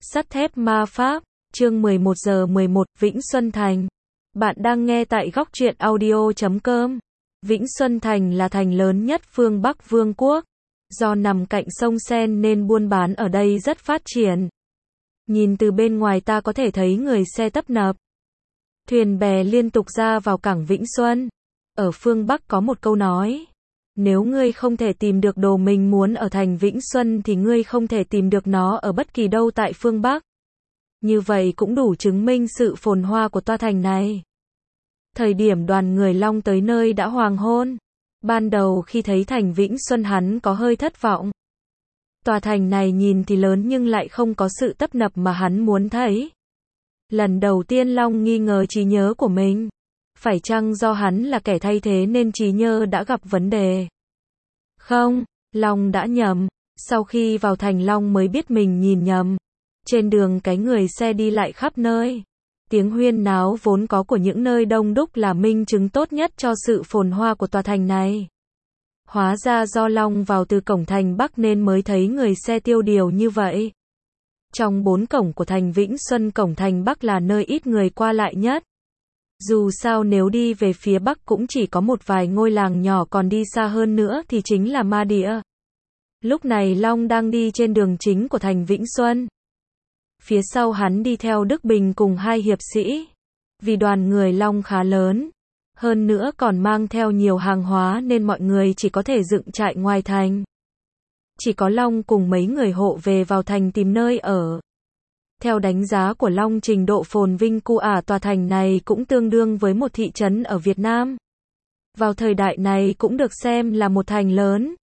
Sắt thép ma pháp, chương 11 giờ 11, Vĩnh Xuân Thành. Bạn đang nghe tại góc truyện audio.com. Vĩnh Xuân Thành là thành lớn nhất phương Bắc Vương quốc. Do nằm cạnh sông Sen nên buôn bán ở đây rất phát triển. Nhìn từ bên ngoài ta có thể thấy người xe tấp nập. Thuyền bè liên tục ra vào cảng Vĩnh Xuân. Ở phương Bắc có một câu nói. Nếu ngươi không thể tìm được đồ mình muốn ở thành Vĩnh Xuân thì ngươi không thể tìm được nó ở bất kỳ đâu tại phương Bắc. Như vậy cũng đủ chứng minh sự phồn hoa của tòa thành này. Thời điểm đoàn người Long tới nơi đã hoàng hôn. Ban đầu khi thấy thành Vĩnh Xuân hắn có hơi thất vọng. Tòa thành này nhìn thì lớn nhưng lại không có sự tấp nập mà hắn muốn thấy. Lần đầu tiên Long nghi ngờ trí nhớ của mình. Phải chăng do hắn là kẻ thay thế nên trí nhớ đã gặp vấn đề? Không, Long đã nhầm. Sau khi vào thành Long mới biết mình nhìn nhầm. Trên đường cái người xe đi lại khắp nơi. Tiếng huyên náo vốn có của những nơi đông đúc là minh chứng tốt nhất cho sự phồn hoa của tòa thành này. Hóa ra do Long vào từ cổng thành Bắc nên mới thấy người xe tiêu điều như vậy. Trong 4 cổng của thành Vĩnh Xuân, cổng thành Bắc là nơi ít người qua lại nhất. Dù sao nếu đi về phía Bắc cũng chỉ có một vài ngôi làng nhỏ, còn đi xa hơn nữa thì chính là ma địa. Lúc này Long đang đi trên đường chính của thành Vĩnh Xuân. Phía sau hắn đi theo Đức Bình cùng 2 hiệp sĩ. Vì đoàn người Long khá lớn, hơn nữa còn mang theo nhiều hàng hóa nên mọi người chỉ có thể dựng trại ngoài thành. Chỉ có Long cùng mấy người hộ về vào thành tìm nơi ở. Theo đánh giá của Long, trình độ phồn vinh của tòa thành này cũng tương đương với một thị trấn ở Việt Nam. Vào thời đại này cũng được xem là một thành lớn.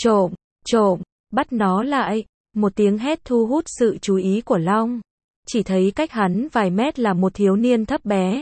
Trộm, bắt nó lại. Một tiếng hét thu hút sự chú ý của Long. Chỉ thấy cách hắn vài mét là một thiếu niên thấp bé,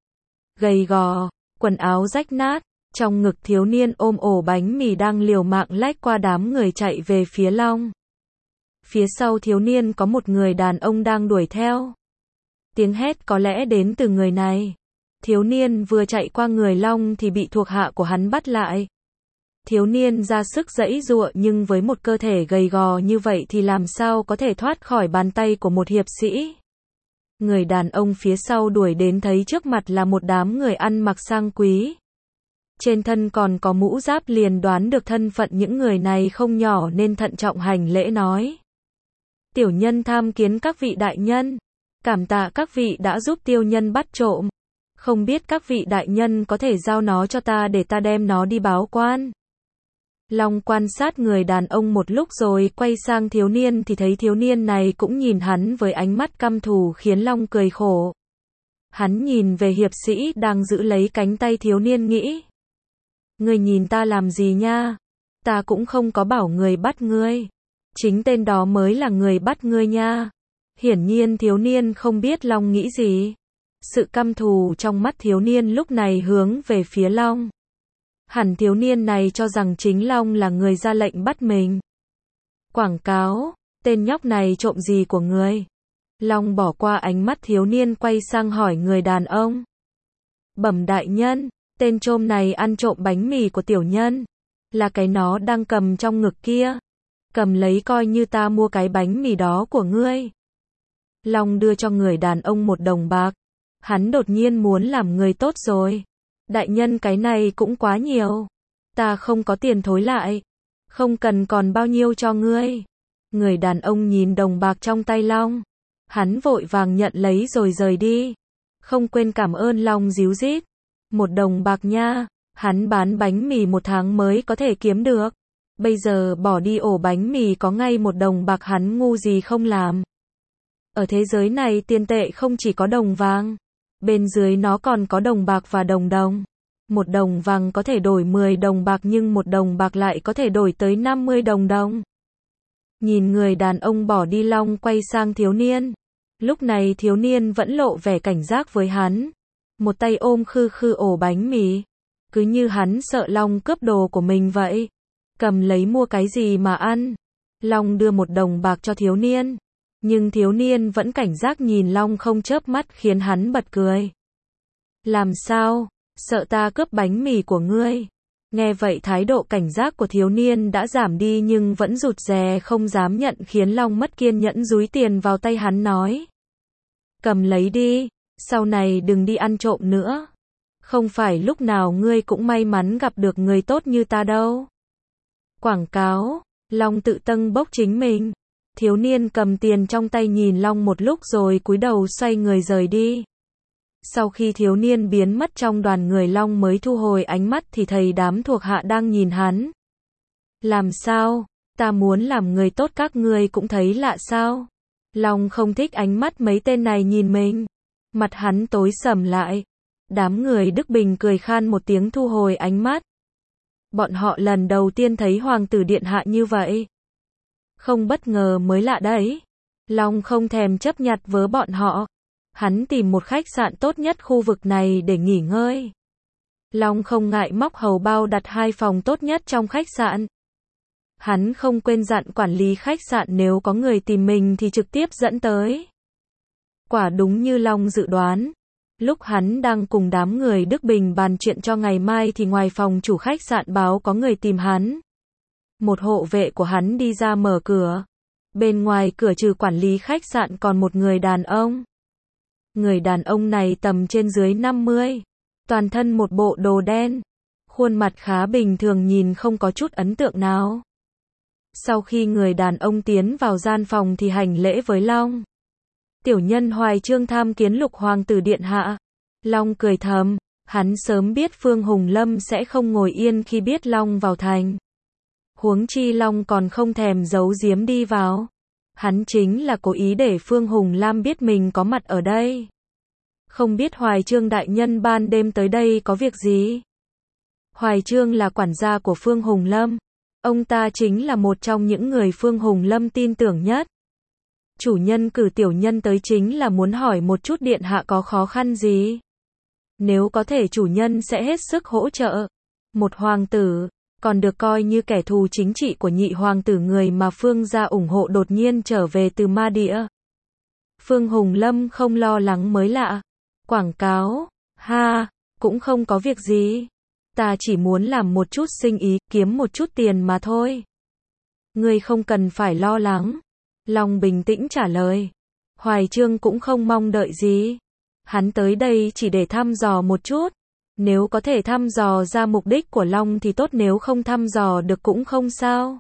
gầy gò, quần áo rách nát. Trong ngực thiếu niên ôm ổ bánh mì đang liều mạng lách qua đám người chạy về phía Long. Phía sau thiếu niên có một người đàn ông đang đuổi theo. Tiếng hét có lẽ đến từ người này. Thiếu niên vừa chạy qua người Long thì bị thuộc hạ của hắn bắt lại. Thiếu niên ra sức giãy giụa nhưng với một cơ thể gầy gò như vậy thì làm sao có thể thoát khỏi bàn tay của một hiệp sĩ. Người đàn ông phía sau đuổi đến thấy trước mặt là một đám người ăn mặc sang quý. Trên thân còn có mũ giáp, liền đoán được thân phận những người này không nhỏ nên thận trọng hành lễ nói. Tiểu nhân tham kiến các vị đại nhân. Cảm tạ các vị đã giúp tiểu nhân bắt trộm. Không biết các vị đại nhân có thể giao nó cho ta để ta đem nó đi báo quan. Long quan sát người đàn ông một lúc rồi quay sang thiếu niên thì thấy thiếu niên này cũng nhìn hắn với ánh mắt căm thù khiến Long cười khổ. Hắn nhìn về hiệp sĩ đang giữ lấy cánh tay thiếu niên nghĩ. Ngươi nhìn ta làm gì nha? Ta cũng không có bảo người bắt ngươi. Chính tên đó mới là người bắt ngươi nha. Hiển nhiên thiếu niên không biết Long nghĩ gì. Sự căm thù trong mắt thiếu niên lúc này hướng về phía Long. Hẳn thiếu niên này cho rằng chính Long là người ra lệnh bắt mình. Quảng cáo, tên nhóc này trộm gì của ngươi? Long bỏ qua ánh mắt thiếu niên quay sang hỏi người đàn ông. Bẩm đại nhân, tên trộm này ăn trộm bánh mì của tiểu nhân. Là cái nó đang cầm trong ngực kia. Cầm lấy coi như ta mua cái bánh mì đó của ngươi. Long đưa cho người đàn ông 1 đồng bạc. Hắn đột nhiên muốn làm người tốt rồi. Đại nhân, cái này cũng quá nhiều. Ta không có tiền thối lại. Không cần, còn bao nhiêu cho ngươi? Người đàn ông nhìn đồng bạc trong tay Long. Hắn vội vàng nhận lấy rồi rời đi. Không quên cảm ơn Long díu dít. 1 đồng bạc nha. Hắn bán bánh mì 1 tháng mới có thể kiếm được. Bây giờ bỏ đi ổ bánh mì có ngay 1 đồng bạc, hắn ngu gì không làm. Ở thế giới này tiền tệ không chỉ có đồng vàng. Bên dưới nó còn có đồng bạc và đồng đồng. 1 đồng vàng có thể đổi 10 đồng bạc nhưng 1 đồng bạc lại có thể đổi tới 50 đồng đồng. Nhìn người đàn ông bỏ đi, Long quay sang thiếu niên. Lúc này thiếu niên vẫn lộ vẻ cảnh giác với hắn. Một tay ôm khư khư ổ bánh mì. Cứ như hắn sợ Long cướp đồ của mình vậy. Cầm lấy mua cái gì mà ăn. Long đưa 1 đồng bạc cho thiếu niên. Nhưng thiếu niên vẫn cảnh giác nhìn Long không chớp mắt khiến hắn bật cười. Làm sao? Sợ ta cướp bánh mì của ngươi? Nghe vậy thái độ cảnh giác của thiếu niên đã giảm đi nhưng vẫn rụt rè không dám nhận, khiến Long mất kiên nhẫn dúi tiền vào tay hắn nói. Cầm lấy đi, sau này đừng đi ăn trộm nữa. Không phải lúc nào ngươi cũng may mắn gặp được người tốt như ta đâu. Quảng cáo, Long tự tâng bốc chính mình. Thiếu niên cầm tiền trong tay nhìn Long một lúc rồi cúi đầu xoay người rời đi. Sau khi thiếu niên biến mất trong đoàn người, Long mới thu hồi ánh mắt thì thấy đám thuộc hạ đang nhìn hắn. Làm sao? Ta muốn làm người tốt các ngươi cũng thấy lạ sao? Long không thích ánh mắt mấy tên này nhìn mình. Mặt hắn tối sầm lại. Đám người Đức Bình cười khan một tiếng thu hồi ánh mắt. Bọn họ lần đầu tiên thấy hoàng tử điện hạ như vậy. Không bất ngờ mới lạ đấy. Long không thèm chấp nhặt với bọn họ. Hắn tìm một khách sạn tốt nhất khu vực này để nghỉ ngơi. Long không ngại móc hầu bao đặt 2 phòng tốt nhất trong khách sạn. Hắn không quên dặn quản lý khách sạn nếu có người tìm mình thì trực tiếp dẫn tới. Quả đúng như Long dự đoán. Lúc hắn đang cùng đám người Đức Bình bàn chuyện cho ngày mai thì ngoài phòng chủ khách sạn báo có người tìm hắn. Một hộ vệ của hắn đi ra mở cửa. Bên ngoài cửa trừ quản lý khách sạn còn một người đàn ông. Người đàn ông này tầm trên dưới 50. Toàn thân một bộ đồ đen. Khuôn mặt khá bình thường, nhìn không có chút ấn tượng nào. Sau khi người đàn ông tiến vào gian phòng thì hành lễ với Long. Tiểu nhân Hoài Chương tham kiến Lục hoàng tử điện hạ. Long cười thầm, hắn sớm biết Phương Hùng Lâm sẽ không ngồi yên khi biết Long vào thành. Huống chi Long còn không thèm giấu giếm đi vào. Hắn chính là cố ý để Phương Hùng Lam biết mình có mặt ở đây. Không biết Hoài Chương đại nhân ban đêm tới đây có việc gì? Hoài Chương là quản gia của Phương Hùng Lâm. Ông ta chính là một trong những người Phương Hùng Lâm tin tưởng nhất. Chủ nhân cử tiểu nhân tới chính là muốn hỏi một chút điện hạ có khó khăn gì. Nếu có thể chủ nhân sẽ hết sức hỗ trợ. Một hoàng tử, còn được coi như kẻ thù chính trị của nhị hoàng tử, người mà Phương gia ủng hộ đột nhiên trở về từ ma địa. Phương Hùng Lâm không lo lắng mới lạ. Quảng cáo, ha, cũng không có việc gì. Ta chỉ muốn làm một chút sinh ý, kiếm một chút tiền mà thôi. Ngươi không cần phải lo lắng. Long bình tĩnh trả lời. Hoài Chương cũng không mong đợi gì. Hắn tới đây chỉ để thăm dò một chút. Nếu có thể thăm dò ra mục đích của Long thì tốt, nếu không thăm dò được cũng không sao.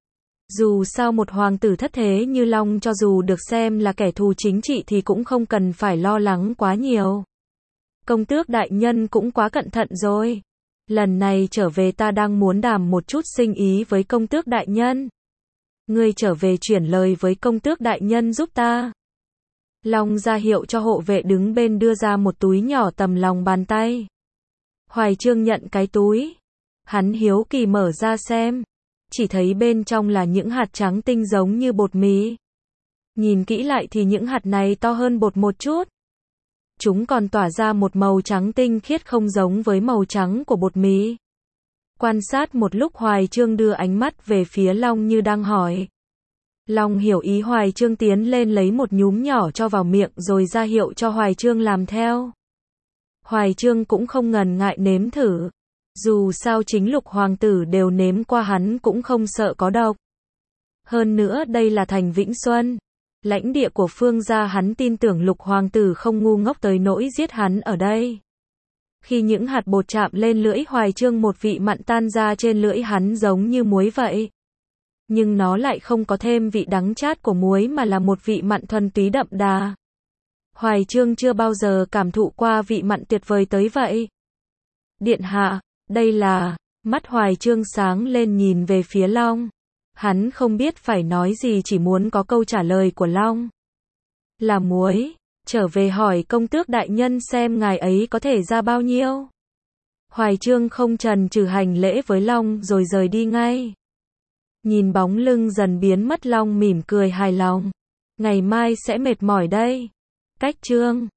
Dù sao một hoàng tử thất thế như Long cho dù được xem là kẻ thù chính trị thì cũng không cần phải lo lắng quá nhiều. Công tước đại nhân cũng quá cẩn thận rồi. Lần này trở về ta đang muốn đàm một chút sinh ý với công tước đại nhân. Ngươi trở về chuyển lời với công tước đại nhân giúp ta. Long ra hiệu cho hộ vệ đứng bên đưa ra một túi nhỏ tầm lòng bàn tay. Hoài Chương nhận cái túi. Hắn hiếu kỳ mở ra xem. Chỉ thấy bên trong là những hạt trắng tinh giống như bột mì. Nhìn kỹ lại thì những hạt này to hơn bột một chút. Chúng còn tỏa ra một màu trắng tinh khiết không giống với màu trắng của bột mì. Quan sát một lúc, Hoài Chương đưa ánh mắt về phía Long như đang hỏi. Long hiểu ý, Hoài Chương tiến lên lấy một nhúm nhỏ cho vào miệng rồi ra hiệu cho Hoài Chương làm theo. Hoài Chương cũng không ngần ngại nếm thử. Dù sao chính Lục hoàng tử đều nếm qua, hắn cũng không sợ có độc. Hơn nữa đây là thành Vĩnh Xuân, lãnh địa của Phương gia, hắn tin tưởng Lục hoàng tử không ngu ngốc tới nỗi giết hắn ở đây. Khi những hạt bột chạm lên lưỡi Hoài Chương, một vị mặn tan ra trên lưỡi hắn giống như muối vậy. Nhưng nó lại không có thêm vị đắng chát của muối mà là một vị mặn thuần túy đậm đà. Hoài Chương chưa bao giờ cảm thụ qua vị mặn tuyệt vời tới vậy. Điện hạ, đây là... Mắt Hoài Chương sáng lên nhìn về phía Long. Hắn không biết phải nói gì, chỉ muốn có câu trả lời của Long. Là muối. Trở về hỏi công tước đại nhân xem ngài ấy có thể ra bao nhiêu. Hoài Chương không chần chừ hành lễ với Long rồi rời đi ngay. Nhìn bóng lưng dần biến mất, Long mỉm cười hài lòng. Ngày mai sẽ mệt mỏi đây. Cách chương